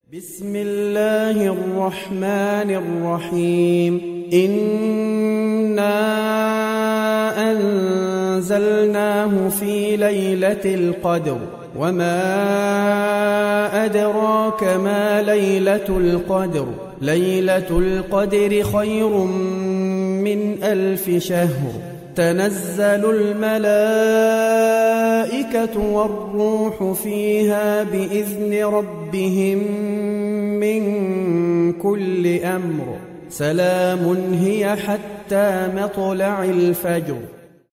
بسم الله الرحمن الرحيم إنا أنزلناه في ليلة القدر وما أدراك ما ليلة القدر ليلة القدر خير من 1000 شهر تنزل الملائكة والروح فيها بإذن ربهم من كل أمر سلام هي حتى مطلع الفجر.